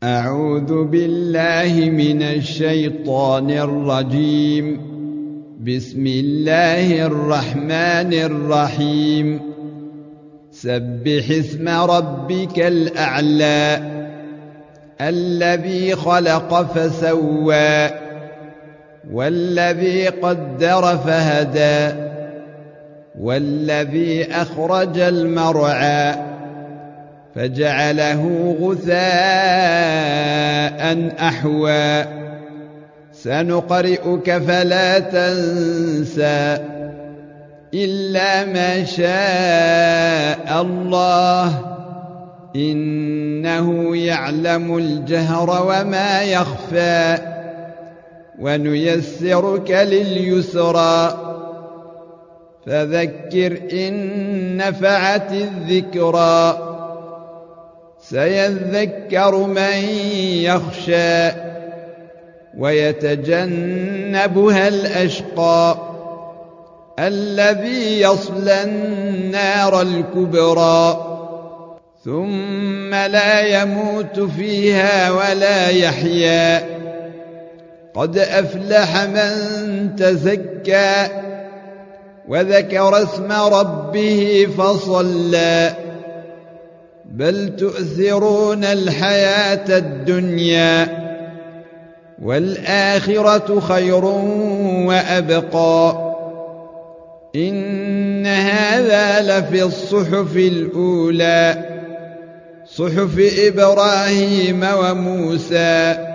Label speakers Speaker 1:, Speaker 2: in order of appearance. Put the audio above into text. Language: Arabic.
Speaker 1: أعوذ بالله من الشيطان الرجيم. بسم الله الرحمن الرحيم. سبح اسم ربك الأعلى الذي خلق فسوى والذي قدر فهدى والذي أخرج المرعى فجعله غثاء أحوى سنقرئك فلا تنسى إلا ما شاء الله إنه يعلم الجهر وما يخفى ونيسرك لليسرى فذكر إن نفعت الذكرى سيذكر من يخشى ويتجنبها الأشقى الذي يصلى النار الكبرى ثم لا يموت فيها ولا يحيا قد أفلح من تزكى وذكر اسم ربه فصلى بل تؤثرون الحياة الدنيا والآخرة خير وأبقى إن هذا لفي الصحف الأولى صحف إبراهيم وموسى